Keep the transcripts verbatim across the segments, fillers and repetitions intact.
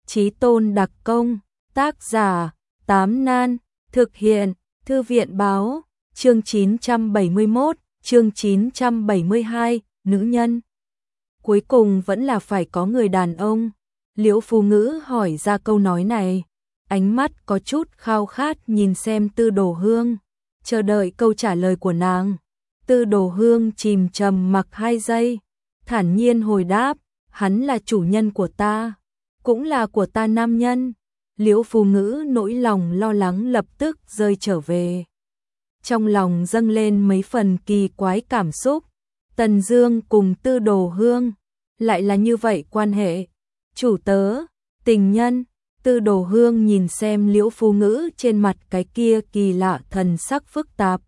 Chí tôn đặc công, tác giả, Tám Nan, thực hiện, Thư viện báo, chương chín trăm bảy mươi mốt, chương chín trăm bảy mươi hai, nữ nhân. Cuối cùng vẫn là phải có người đàn ông. Liễu Phú Ngữ hỏi ra câu nói này, ánh mắt có chút khao khát nhìn xem Tư Đồ Hương, chờ đợi câu trả lời của nàng. Tư Đồ Hương chìm trầm mặc hai giây, thản nhiên hồi đáp, hắn là chủ nhân của ta, cũng là của ta nam nhân. Liễu Phú Ngữ nỗi lòng lo lắng lập tức rơi trở về. Trong lòng dâng lên mấy phần kỳ quái cảm xúc, Tần Dương cùng Tư Đồ Hương lại là như vậy quan hệ, chủ tớ, tình nhân. Tư Đồ Hương nhìn xem Liễu Phú Ngữ trên mặt cái kia kỳ lạ thần sắc phức tạp,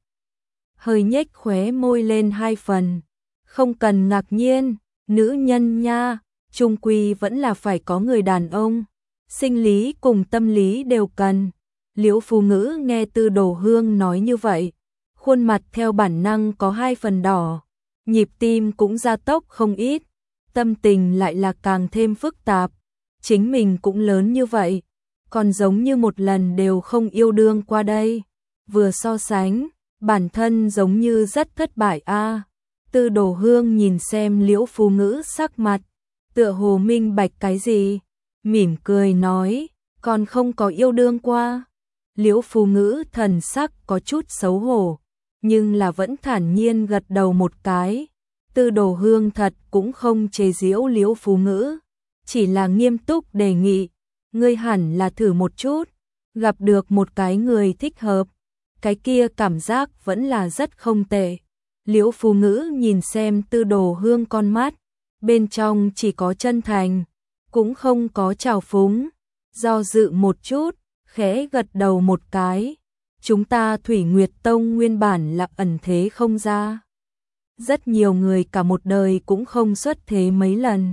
hơi nhếch khóe môi lên hai phần, không cần ngạc nhiên, nữ nhân nha, chung quy vẫn là phải có người đàn ông, sinh lý cùng tâm lý đều cần. Liễu Phú Ngữ nghe Tư Đồ Hương nói như vậy, khuôn mặt theo bản năng có hai phần đỏ, nhịp tim cũng gia tốc không ít, tâm tình lại là càng thêm phức tạp. Chính mình cũng lớn như vậy, còn giống như một lần đều không yêu đương qua đây. Vừa so sánh, bản thân giống như rất thất bại a. À. Tư Đồ Hương nhìn xem Liễu Phú Ngữ sắc mặt, tựa hồ minh bạch cái gì, mỉm cười nói, còn không có yêu đương qua. Liễu Phú Ngữ thần sắc có chút xấu hổ, nhưng là vẫn thản nhiên gật đầu một cái. Tư Đồ Hương thật cũng không chế giễu Liễu Phú Ngữ, chỉ là nghiêm túc đề nghị, ngươi hẳn là thử một chút, gặp được một cái người thích hợp, cái kia cảm giác vẫn là rất không tệ. Liễu Phú Ngữ nhìn xem Tư Đồ Hương con mắt, bên trong chỉ có chân thành, cũng không có trào phúng, do dự một chút, khẽ gật đầu một cái. Chúng ta Thủy Nguyệt Tông nguyên bản là ẩn thế không ra, rất nhiều người cả một đời cũng không xuất thế mấy lần.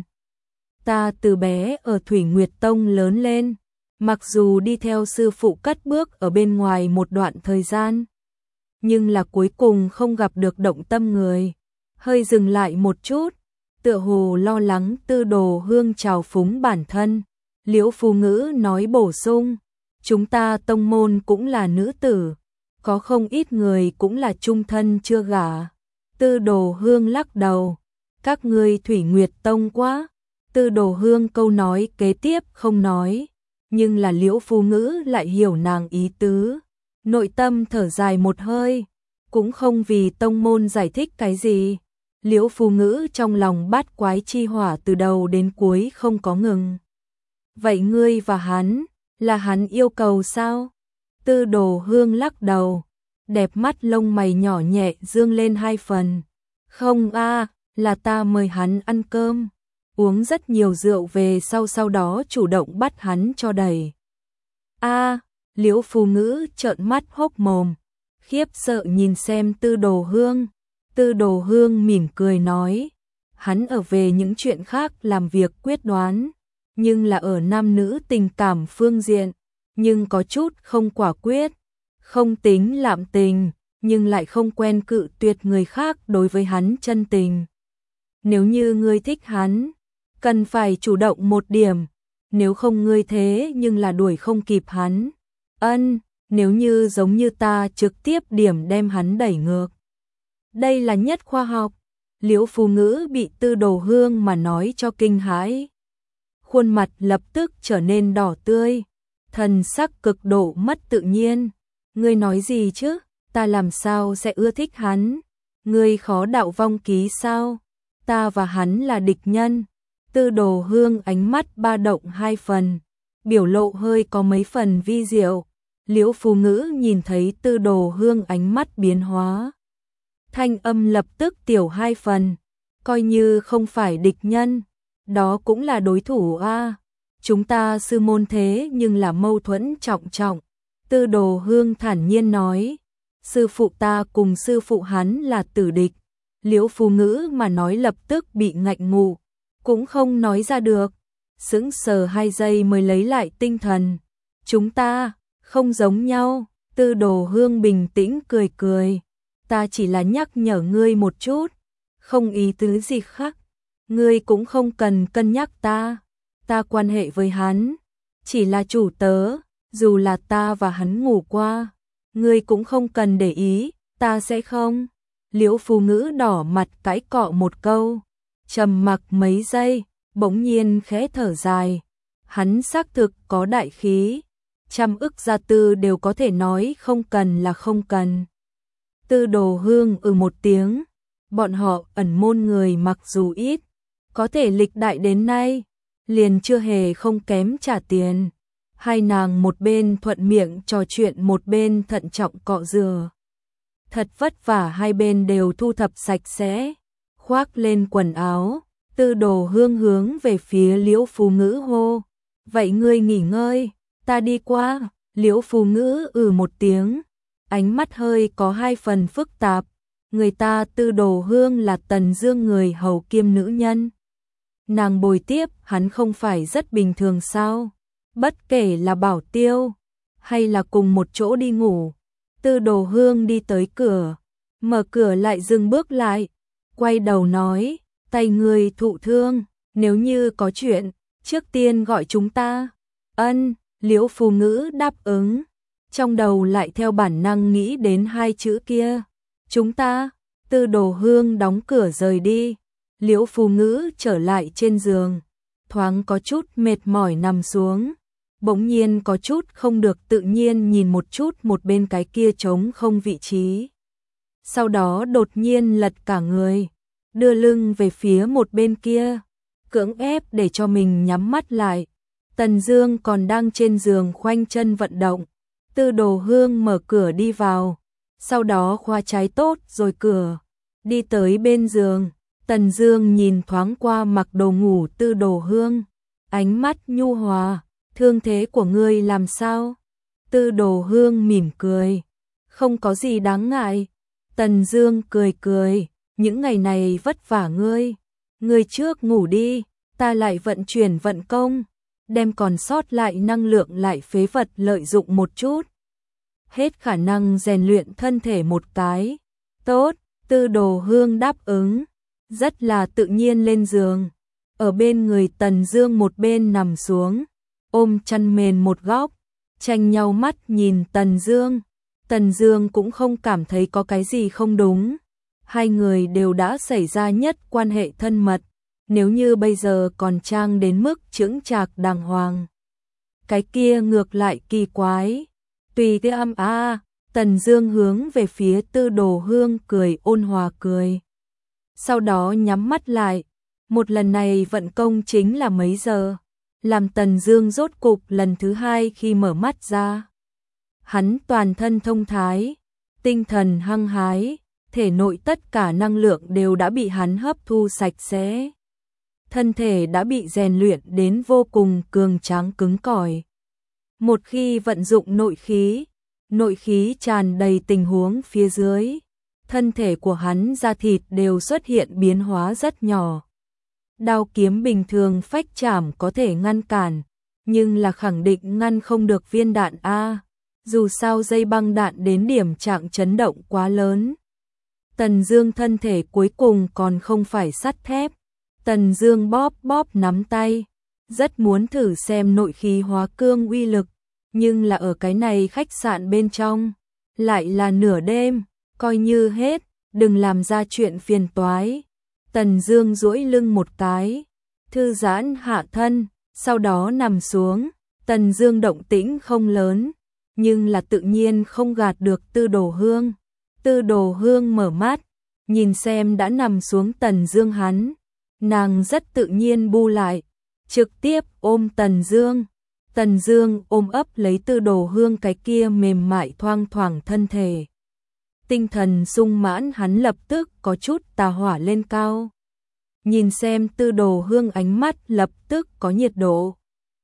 Ta từ bé ở Thủy Nguyệt Tông lớn lên, mặc dù đi theo sư phụ cất bước ở bên ngoài một đoạn thời gian, nhưng là cuối cùng không gặp được động tâm người. Hơi dừng lại một chút, tựa hồ lo lắng Tư Đồ Hương trào phúng bản thân, Liễu Phú Ngữ nói bổ sung, chúng ta tông môn cũng là nữ tử, có không ít người cũng là chung thân chưa gả. Tư Đồ Hương lắc đầu, các ngươi Thủy Nguyệt Tông quá. Tư Đồ Hương câu nói kế tiếp không nói, nhưng là Liễu Phú Ngữ lại hiểu nàng ý tứ, nội tâm thở dài một hơi, cũng không vì tông môn giải thích cái gì. Liễu Phú Ngữ trong lòng bát quái chi hỏa từ đầu đến cuối không có ngừng. Vậy ngươi và hắn, là hắn yêu cầu sao? Tư Đồ Hương lắc đầu, đẹp mắt lông mày nhỏ nhẹ dương lên hai phần. Không a, là ta mời hắn ăn cơm, uống rất nhiều rượu về sau sau đó chủ động bắt hắn cho đầy. A, Liễu Phú Ngữ trợn mắt hốc mồm, khiếp sợ nhìn xem Tư Đồ Hương. Tư Đồ Hương mỉm cười nói, hắn ở về những chuyện khác làm việc quyết đoán, nhưng là ở nam nữ tình cảm phương diện, nhưng có chút không quả quyết, không tính lạm tình, nhưng lại không quen cự tuyệt người khác đối với hắn chân tình. Nếu như ngươi thích hắn, cần phải chủ động một điểm, nếu không ngươi thế nhưng là đuổi không kịp hắn. Ân, nếu như giống như ta trực tiếp điểm đem hắn đẩy ngược. Đây là nhất khoa học. Liễu Phú Ngữ bị Tư Đồ Hương mà nói cho kinh hãi, khuôn mặt lập tức trở nên đỏ tươi, thần sắc cực độ mất tự nhiên. Ngươi nói gì chứ, ta làm sao sẽ ưa thích hắn? Ngươi khó đạo vong ký sao? Ta và hắn là địch nhân. Tư Đồ Hương ánh mắt ba động hai phần, biểu lộ hơi có mấy phần vi diệu. Liễu Phú Ngữ nhìn thấy Tư Đồ Hương ánh mắt biến hóa, thanh âm lập tức tiểu hai phần, coi như không phải địch nhân, đó cũng là đối thủ a. À. Chúng ta sư môn thế nhưng là mâu thuẫn trọng trọng. Tư Đồ Hương thản nhiên nói, sư phụ ta cùng sư phụ hắn là tử địch. Liễu Phú Ngữ mà nói lập tức bị ngạnh ngụ, cũng không nói ra được, sững sờ hai giây mới lấy lại tinh thần. Chúng ta không giống nhau. Tư Đồ Hương bình tĩnh cười cười, ta chỉ là nhắc nhở ngươi một chút, không ý tứ gì khác, ngươi cũng không cần cân nhắc ta, ta quan hệ với hắn, chỉ là chủ tớ, dù là ta và hắn ngủ qua, ngươi cũng không cần để ý, ta sẽ không. Liễu Phù Ngữ đỏ mặt cãi cọ một câu, trầm mặc mấy giây, bỗng nhiên khẽ thở dài. Hắn xác thực có đại khí, trăm ức gia tư đều có thể nói không cần là không cần. Tư Đồ Hương ừ một tiếng, bọn họ ẩn môn người mặc dù ít, có thể lịch đại đến nay, liền chưa hề không kém trả tiền. Hai nàng một bên thuận miệng trò chuyện một bên thận trọng cọ rửa. Thật vất vả hai bên đều thu thập sạch sẽ, khoác lên quần áo, Tư Đồ Hương hướng về phía Liễu Phù Ngữ hô, vậy ngươi nghỉ ngơi, ta đi qua. Liễu Phù Ngữ ừ một tiếng, ánh mắt hơi có hai phần phức tạp, người ta Tư Đồ Hương là Tần Dương người hầu kiêm nữ nhân. Nàng bồi tiếp hắn không phải rất bình thường sao? Bất kể là bảo tiêu hay là cùng một chỗ đi ngủ. Tư Đồ Hương đi tới cửa, mở cửa lại dừng bước lại, quay đầu nói, tay người thụ thương, nếu như có chuyện, trước tiên gọi chúng ta. Ân, Liễu Phù Ngữ đáp ứng, trong đầu lại theo bản năng nghĩ đến hai chữ kia. Chúng ta. Tư Đồ Hương đóng cửa rời đi, Liễu Phù Ngữ trở lại trên giường, thoáng có chút mệt mỏi nằm xuống, bỗng nhiên có chút không được tự nhiên nhìn một chút một bên cái kia trống không vị trí. Sau đó đột nhiên lật cả người, đưa lưng về phía một bên kia, cưỡng ép để cho mình nhắm mắt lại. Tần Dương còn đang trên giường khoanh chân vận động, Tư Đồ Hương mở cửa đi vào, sau đó khóa trái tốt rồi cửa, đi tới bên giường. Tần Dương nhìn thoáng qua mặc đồ ngủ Tư Đồ Hương, ánh mắt nhu hòa, thương thế của ngươi làm sao? Tư Đồ Hương mỉm cười, không có gì đáng ngại. Tần Dương cười cười, những ngày này vất vả ngươi, ngươi trước ngủ đi, ta lại vận chuyển vận công, đem còn sót lại năng lượng lại phế vật lợi dụng một chút. Hết khả năng rèn luyện thân thể một cái. Tốt, Tư Đồ Hương đáp ứng, rất là tự nhiên lên giường, ở bên người Tần Dương một bên nằm xuống, ôm chăn mền một góc, tranh nhau mắt nhìn Tần Dương. Tần Dương cũng không cảm thấy có cái gì không đúng, hai người đều đã xảy ra nhất quan hệ thân mật, nếu như bây giờ còn trang đến mức chững chạc đàng hoàng, cái kia ngược lại kỳ quái. Tùy tiêm âm a, Tần Dương hướng về phía Tư Đồ Hương cười ôn hòa cười. Sau đó nhắm mắt lại, một lần này vận công chính là mấy giờ, làm Tần Dương rốt cục lần thứ hai khi mở mắt ra. Hắn toàn thân thông thái, tinh thần hăng hái, thể nội tất cả năng lượng đều đã bị hắn hấp thu sạch sẽ. Thân thể đã bị rèn luyện đến vô cùng cường tráng cứng cỏi. Một khi vận dụng nội khí, nội khí tràn đầy tình huống phía dưới, thân thể của hắn da thịt đều xuất hiện biến hóa rất nhỏ. Đao kiếm bình thường phách chảm có thể ngăn cản, nhưng là khẳng định ngăn không được viên đạn A, dù sao dây băng đạn đến điểm trạng chấn động quá lớn. Tần Dương thân thể cuối cùng còn không phải sắt thép. Tần Dương bóp bóp nắm tay, rất muốn thử xem nội khí hóa cương uy lực, nhưng là ở cái này khách sạn bên trong, lại là nửa đêm, coi như hết, đừng làm ra chuyện phiền toái. Tần Dương duỗi lưng một cái, thư giãn hạ thân, sau đó nằm xuống. Tần Dương động tĩnh không lớn, nhưng là tự nhiên không gạt được Tư Đồ Hương. Tư Đồ Hương mở mắt, nhìn xem đã nằm xuống Tần Dương hắn, nàng rất tự nhiên bu lại, trực tiếp ôm Tần Dương. Tần Dương ôm ấp lấy Tư Đồ Hương cái kia mềm mại thoang thoảng thân thể. Tinh thần sung mãn hắn lập tức có chút tà hỏa lên cao. Nhìn xem Tư Đồ Hương ánh mắt lập tức có nhiệt độ.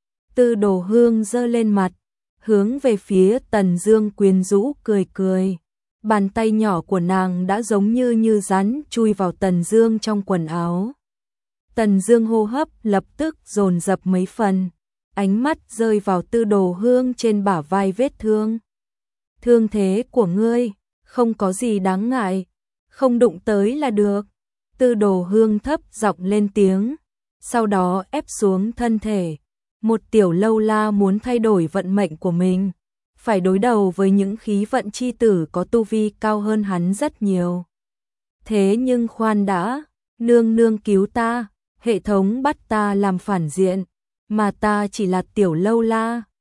Tư Đồ Hương giơ lên mặt, hướng về phía Tần Dương quyến rũ cười cười. Bàn tay nhỏ của nàng đã giống như như rắn chui vào Tần Dương trong quần áo. Tần Dương hô hấp lập tức dồn dập mấy phần, ánh mắt rơi vào Tư Đồ Hương trên bả vai vết thương. Thương thế của ngươi không có gì đáng ngại, không đụng tới là được. Tư Đồ Hương thấp giọng lên tiếng, sau đó ép xuống thân thể, Một tiểu lâu la muốn thay đổi vận mệnh của mình, phải đối đầu với những khí vận chi tử có tu vi cao hơn hắn rất nhiều. Thế nhưng khoan đã, nương nương cứu ta, hệ thống bắt ta làm phản diện, mà ta chỉ là tiểu lâu la,